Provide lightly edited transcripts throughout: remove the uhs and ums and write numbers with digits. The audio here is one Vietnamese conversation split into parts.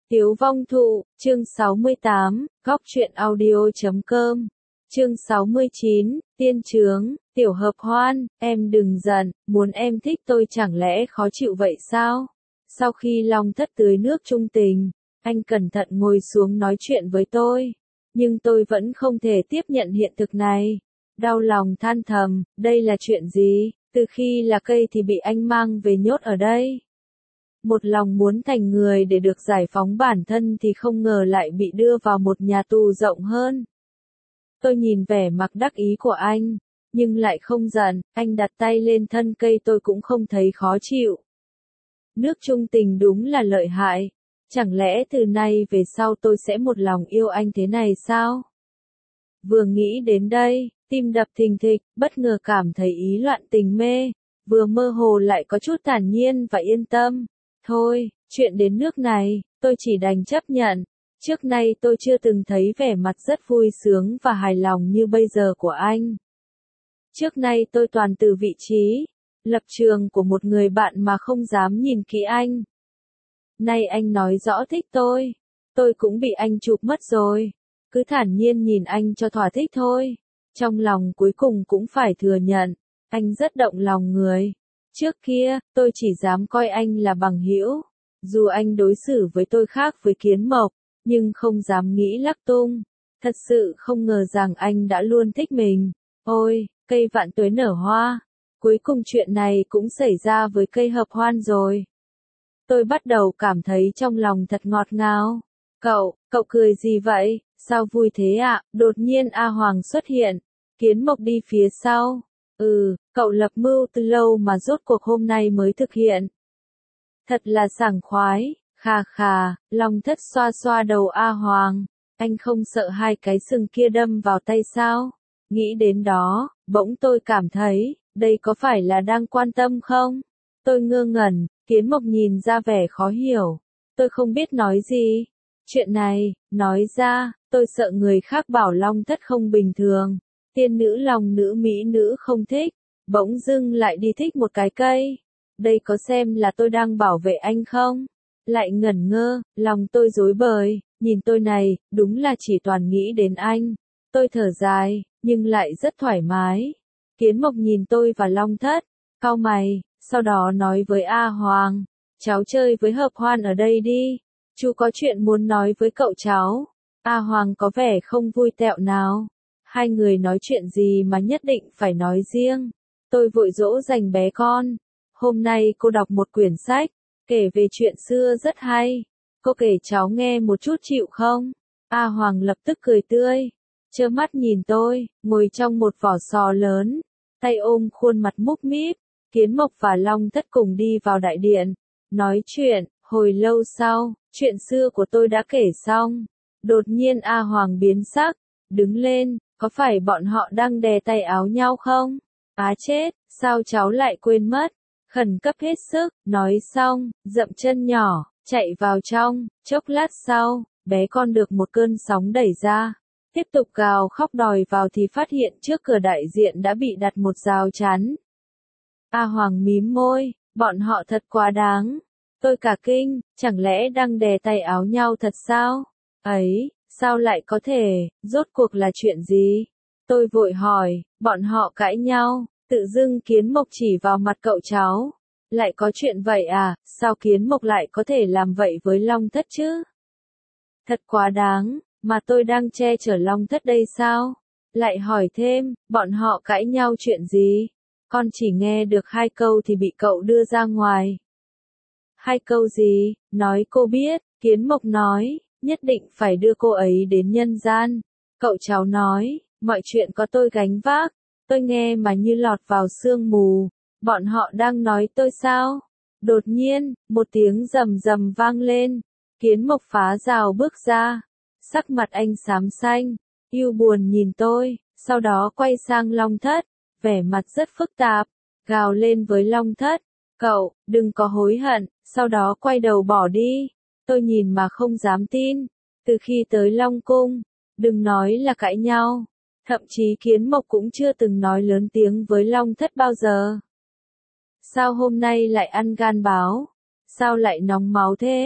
Tiếu Vong Thụ, chương 68, Góc truyện audio.com, chương 69, Tiên Trướng, Tiểu Hợp Hoan, em đừng giận, muốn em thích tôi chẳng lẽ khó chịu vậy sao? Sau khi Long Thất tưới nước chung tình, anh cẩn thận ngồi xuống nói chuyện với tôi, nhưng tôi vẫn không thể tiếp nhận hiện thực này. Đau lòng than thầm, đây là chuyện gì? Từ khi là cây thì bị anh mang về nhốt ở đây. Một lòng muốn thành người để được giải phóng bản thân thì không ngờ lại bị đưa vào một nhà tù rộng hơn. Tôi nhìn vẻ mặt đắc ý của anh, nhưng lại không giận, anh đặt tay lên thân cây tôi cũng không thấy khó chịu. Nước chung tình đúng là lợi hại, chẳng lẽ từ nay về sau tôi sẽ một lòng yêu anh thế này sao? Vừa nghĩ đến đây, tim đập thình thịch, bất ngờ cảm thấy ý loạn tình mê, vừa mơ hồ lại có chút thản nhiên và yên tâm. Thôi, chuyện đến nước này, tôi chỉ đành chấp nhận. Trước nay tôi chưa từng thấy vẻ mặt rất vui sướng và hài lòng như bây giờ của anh. Trước nay tôi toàn từ vị trí, lập trường của một người bạn mà không dám nhìn kỹ anh. Nay anh nói rõ thích tôi cũng bị anh chụp mất rồi. Cứ thản nhiên nhìn anh cho thỏa thích thôi. Trong lòng cuối cùng cũng phải thừa nhận, anh rất động lòng người. Trước kia, tôi chỉ dám coi anh là bằng hữu. Dù anh đối xử với tôi khác với Kiến Mộc, nhưng không dám nghĩ lắc tung. Thật sự không ngờ rằng anh đã luôn thích mình. Ôi, cây vạn tuế nở hoa. Cuối cùng chuyện này cũng xảy ra với cây hợp hoan rồi. Tôi bắt đầu cảm thấy trong lòng thật ngọt ngào. Cậu cười gì vậy? Sao vui thế ạ? Đột nhiên A Hoàng xuất hiện. Kiến Mộc đi phía sau. Cậu lập mưu từ lâu mà rốt cuộc hôm nay mới thực hiện. Thật là sảng khoái, khà, Long Thất xoa xoa đầu A Hoàng. Anh không sợ hai cái sừng kia đâm vào tay sao? Nghĩ đến đó, bỗng tôi cảm thấy, đây có phải là đang quan tâm không? Tôi ngơ ngẩn, Kiến Mộc nhìn ra vẻ khó hiểu. Tôi không biết nói gì. Chuyện này, nói ra, tôi sợ người khác bảo Long Thất không bình thường. Tiên nữ lòng nữ mỹ nữ không thích, bỗng dưng lại đi thích một cái cây. Đây có xem là tôi đang bảo vệ anh không? Lại ngẩn ngơ, lòng tôi rối bời, nhìn tôi này, đúng là chỉ toàn nghĩ đến anh. Tôi thở dài, nhưng lại rất thoải mái. Kiến Mộc nhìn tôi và Long Thất, cau mày, sau đó nói với A Hoàng, cháu chơi với hợp hoan ở đây đi. Chú có chuyện muốn nói với cậu cháu. A Hoàng có vẻ không vui tẹo nào. Hai người nói chuyện gì mà nhất định phải nói riêng. Tôi vội dỗ dành bé con. Hôm nay cô đọc một quyển sách, kể về chuyện xưa rất hay. Cô kể cháu nghe một chút chịu không? A Hoàng lập tức cười tươi. Trơ mắt nhìn tôi, ngồi trong một vỏ sò lớn. Tay ôm khuôn mặt múp míp. Kiến Mộc và Long Thất cùng đi vào đại điện. Nói chuyện, hồi lâu sau, chuyện xưa của tôi đã kể xong. Đột nhiên A Hoàng biến sắc, đứng lên. Có phải bọn họ đang đè tay áo nhau không? Á chết, sao cháu lại quên mất? Khẩn cấp hết sức, nói xong, dậm chân nhỏ, chạy vào trong, chốc lát sau, bé con được một cơn sóng đẩy ra. Tiếp tục gào khóc đòi vào thì phát hiện trước cửa đại diện đã bị đặt một rào chắn. A Hoàng mím môi, bọn họ thật quá đáng. Tôi cả kinh, chẳng lẽ đang đè tay áo nhau thật sao? Ấy, sao lại có thể, rốt cuộc là chuyện gì? Tôi vội hỏi, bọn họ cãi nhau, tự dưng Kiến Mộc chỉ vào mặt cậu cháu. Lại có chuyện vậy à, sao Kiến Mộc lại có thể làm vậy với Long Thất chứ? Thật quá đáng, mà tôi đang che chở Long Thất đây sao? Lại hỏi thêm, bọn họ cãi nhau chuyện gì? Con chỉ nghe được 2 câu thì bị cậu đưa ra ngoài. 2 câu gì? Nói cô biết, Kiến Mộc nói. Nhất định phải đưa cô ấy đến nhân gian. Cậu cháu nói, mọi chuyện có tôi gánh vác. Tôi nghe mà như lọt vào sương mù. Bọn họ đang nói tôi sao? Đột nhiên, một tiếng rầm rầm vang lên. Kiến Mộc phá rào bước ra. Sắc mặt anh xám xanh, ưu buồn nhìn tôi, sau đó quay sang Long Thất, vẻ mặt rất phức tạp, gào lên với Long Thất. Cậu, đừng có hối hận, sau đó quay đầu bỏ đi. Tôi nhìn mà không dám tin. Từ khi tới Long Cung, đừng nói là cãi nhau. Thậm chí Kiến Mộc cũng chưa từng nói lớn tiếng với Long Thất bao giờ. Sao hôm nay lại ăn gan báo? Sao lại nóng máu thế?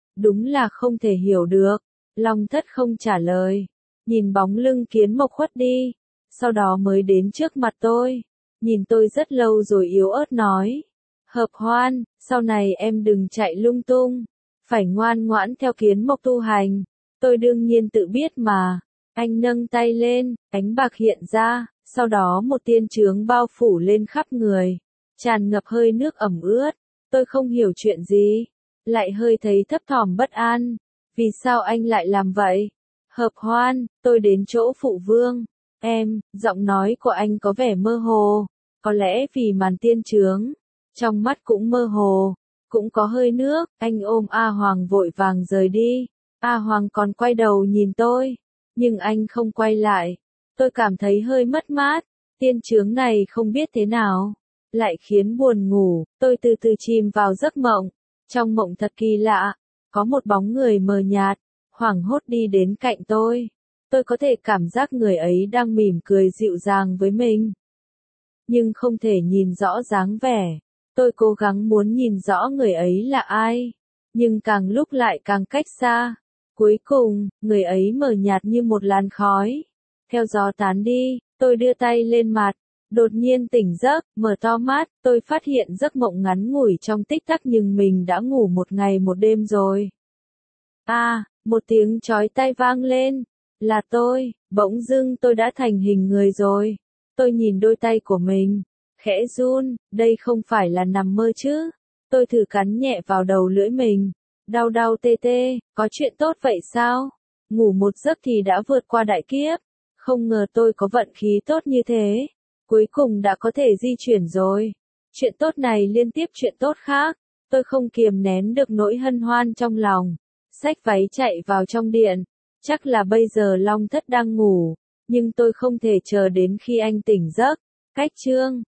Đúng là không thể hiểu được. Long Thất không trả lời. Nhìn bóng lưng Kiến Mộc khuất đi. Sau đó mới đến trước mặt tôi. Nhìn tôi rất lâu rồi yếu ớt nói. Hợp Hoan, sau này em đừng chạy lung tung. Phải ngoan ngoãn theo Kiến Mộc tu hành. Tôi đương nhiên tự biết mà. Anh nâng tay lên, ánh bạc hiện ra. Sau đó một tiên chướng bao phủ lên khắp người. Tràn ngập hơi nước ẩm ướt. Tôi không hiểu chuyện gì. Lại hơi thấy thấp thỏm bất an. Vì sao anh lại làm vậy? Hợp Hoan, tôi đến chỗ phụ vương. Em, giọng nói của anh có vẻ mơ hồ. Có lẽ vì màn tiên chướng. Trong mắt cũng mơ hồ. Cũng có hơi nước. Anh ôm A Hoàng vội vàng rời đi. A Hoàng còn quay đầu nhìn tôi. Nhưng anh không quay lại. Tôi cảm thấy hơi mất mát. Tiên chướng này không biết thế nào. Lại khiến buồn ngủ. Tôi từ từ chìm vào giấc mộng. Trong mộng thật kỳ lạ. Có một bóng người mờ nhạt. Hoảng hốt đi đến cạnh tôi. Tôi có thể cảm giác người ấy đang mỉm cười dịu dàng với mình. Nhưng không thể nhìn rõ dáng vẻ. Tôi cố gắng muốn nhìn rõ người ấy là ai. Nhưng càng lúc lại càng cách xa. Cuối cùng, người ấy mờ nhạt như một làn khói. Theo gió tán đi, tôi đưa tay lên mặt. Đột nhiên tỉnh giấc, mở to mắt, tôi phát hiện giấc mộng ngắn ngủi trong tích tắc nhưng mình đã ngủ một ngày một đêm rồi. Một tiếng chói tai vang lên. Là tôi, bỗng dưng tôi đã thành hình người rồi. Tôi nhìn đôi tay của mình. Khẽ run, đây không phải là nằm mơ chứ. Tôi thử cắn nhẹ vào đầu lưỡi mình. Đau đau tê tê, có chuyện tốt vậy sao? Ngủ một giấc thì đã vượt qua đại kiếp. Không ngờ tôi có vận khí tốt như thế. Cuối cùng đã có thể di chuyển rồi. Chuyện tốt này liên tiếp chuyện tốt khác. Tôi không kiềm nén được nỗi hân hoan trong lòng. Xách váy chạy vào trong điện. Chắc là bây giờ Long Thất đang ngủ. Nhưng tôi không thể chờ đến khi anh tỉnh giấc. Cách chương